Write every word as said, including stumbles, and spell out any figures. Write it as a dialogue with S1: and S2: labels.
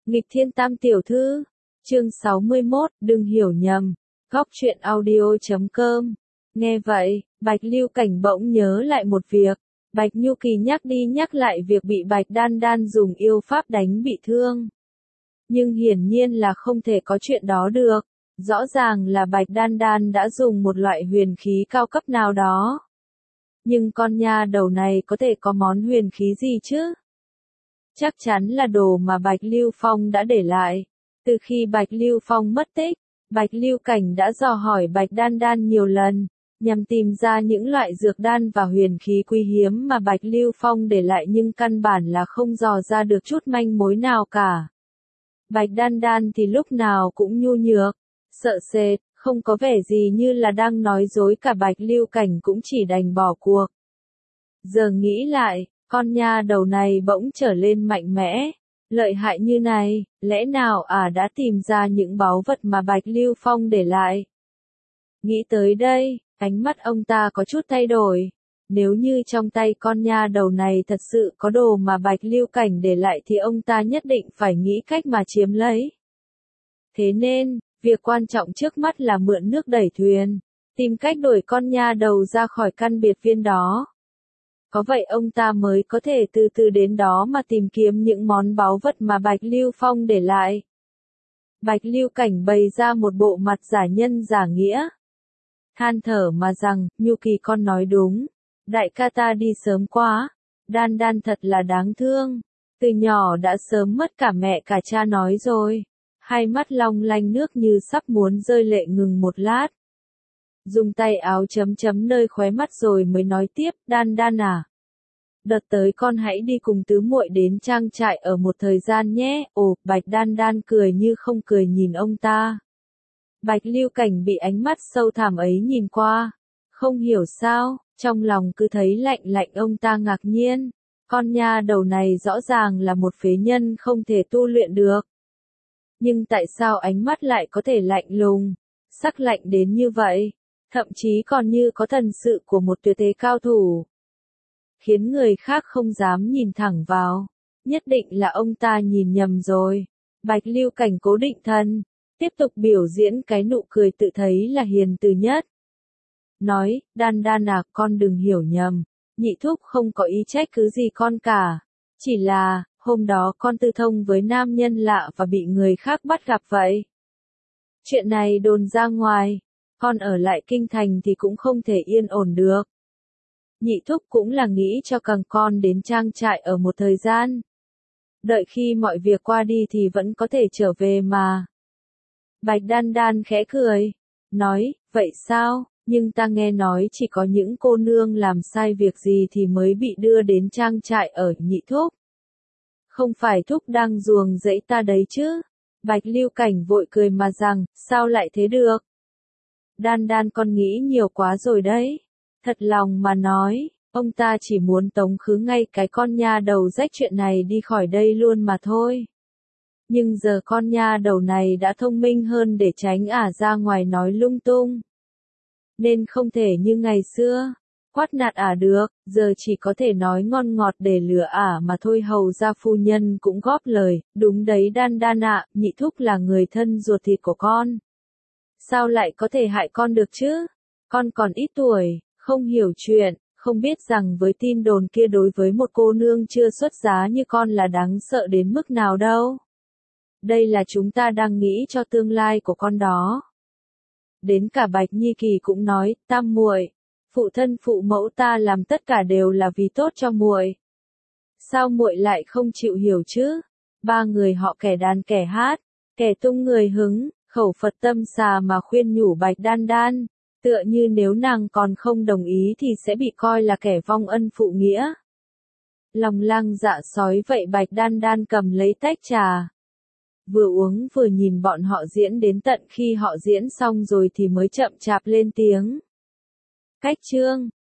S1: Nghịch Thiên Tam Tiểu Thư, chương sáu mươi mốt, đừng hiểu nhầm, góc truyện audio chấm com. Nghe vậy, Bạch Lưu Cảnh bỗng nhớ lại một việc, Bạch Nhu Kỳ nhắc đi nhắc lại việc bị Bạch Đan Đan dùng yêu pháp đánh bị thương. Nhưng hiển nhiên là không thể có chuyện đó được, rõ ràng là Bạch Đan Đan đã dùng một loại huyền khí cao cấp nào đó. Nhưng con nha đầu này có thể có món huyền khí gì chứ? Chắc chắn là đồ mà Bạch Lưu Phong đã để lại. Từ khi Bạch Lưu Phong mất tích, Bạch Lưu Cảnh đã dò hỏi Bạch Đan Đan nhiều lần, nhằm tìm ra những loại dược đan và huyền khí quý hiếm mà Bạch Lưu Phong để lại nhưng căn bản là không dò ra được chút manh mối nào cả. Bạch Đan Đan thì lúc nào cũng nhu nhược, sợ sệt, không có vẻ gì như là đang nói dối, cả Bạch Lưu Cảnh cũng chỉ đành bỏ cuộc. Giờ nghĩ lại, con nha đầu này bỗng trở lên mạnh mẽ, lợi hại như này, lẽ nào à đã tìm ra những báu vật mà Bạch Lưu Phong để lại? Nghĩ tới đây, ánh mắt ông ta có chút thay đổi. Nếu như trong tay con nha đầu này thật sự có đồ mà Bạch Lưu Cảnh để lại thì ông ta nhất định phải nghĩ cách mà chiếm lấy. Thế nên, việc quan trọng trước mắt là mượn nước đẩy thuyền, tìm cách đuổi con nha đầu ra khỏi căn biệt viên đó. Có vậy ông ta mới có thể từ từ đến đó mà tìm kiếm những món báu vật mà Bạch Lưu Phong để lại. Bạch Lưu Cảnh bày ra một bộ mặt giả nhân giả nghĩa, than thở mà rằng, Nhu Kỳ con nói đúng, đại ca ta đi sớm quá, Đan Đan thật là đáng thương, từ nhỏ đã sớm mất cả mẹ cả cha nói rồi. Hai mắt long lanh nước như sắp muốn rơi lệ ngừng một lát. Dùng tay áo chấm chấm nơi khóe mắt rồi mới nói tiếp, Đan Đan à. Đợt tới con hãy đi cùng tứ muội đến trang trại ở một thời gian nhé. Ồ, Bạch Đan Đan cười như không cười nhìn ông ta. Bạch Lưu Cảnh bị ánh mắt sâu thẳm ấy nhìn qua. Không hiểu sao, trong lòng cứ thấy lạnh lạnh, ông ta ngạc nhiên. Con nha đầu này rõ ràng là một phế nhân không thể tu luyện được. Nhưng tại sao ánh mắt lại có thể lạnh lùng, sắc lạnh đến như vậy, thậm chí còn như có thần sự của một tuyệt thế cao thủ. Khiến người khác không dám nhìn thẳng vào, nhất định là ông ta nhìn nhầm rồi. Bạch Lưu Cảnh cố định thần, tiếp tục biểu diễn cái nụ cười tự thấy là hiền từ nhất. Nói, Đan Đan à, con đừng hiểu nhầm, nhị thúc không có ý trách cứ gì con cả, chỉ là, hôm đó con tư thông với nam nhân lạ và bị người khác bắt gặp vậy. Chuyện này đồn ra ngoài, con ở lại kinh thành thì cũng không thể yên ổn được. Nhị thúc cũng là nghĩ cho càng con đến trang trại ở một thời gian. Đợi khi mọi việc qua đi thì vẫn có thể trở về mà. Bạch Đan Đan khẽ cười, nói, vậy sao, nhưng ta nghe nói chỉ có những cô nương làm sai việc gì thì mới bị đưa đến trang trại ở, nhị thúc. Không phải thúc đang ruồng rẫy ta đấy chứ? Bạch Lưu Cảnh vội cười mà rằng, sao lại thế được? Đan Đan con nghĩ nhiều quá rồi đấy. Thật lòng mà nói, ông ta chỉ muốn tống khứ ngay cái con nha đầu rách chuyện này đi khỏi đây luôn mà thôi. Nhưng giờ con nha đầu này đã thông minh hơn để tránh ả ra ngoài nói lung tung. Nên không thể như ngày xưa quát nạt ả được, giờ chỉ có thể nói ngon ngọt để lừa ả mà thôi. Hầu gia phu nhân cũng góp lời, đúng đấy Đan Đan ạ, nhị thúc là người thân ruột thịt của con. Sao lại có thể hại con được chứ? Con còn ít tuổi, không hiểu chuyện, không biết rằng với tin đồn kia đối với một cô nương chưa xuất giá như con là đáng sợ đến mức nào đâu. Đây là chúng ta đang nghĩ cho tương lai của con đó. Đến cả Bạch Nhi Kỳ cũng nói, Tam muội, phụ thân phụ mẫu ta làm tất cả đều là vì tốt cho muội. Sao muội lại không chịu hiểu chứ? Ba người họ kẻ đàn kẻ hát, kẻ tung người hứng, khẩu Phật tâm xà mà khuyên nhủ Bạch Đan Đan, tựa như nếu nàng còn không đồng ý thì sẽ bị coi là kẻ vong ân phụ nghĩa. Lòng lang dạ sói vậy Bạch Đan Đan cầm lấy tách trà, vừa uống vừa nhìn bọn họ diễn đến tận khi họ diễn xong rồi thì mới chậm chạp lên tiếng. Cách chương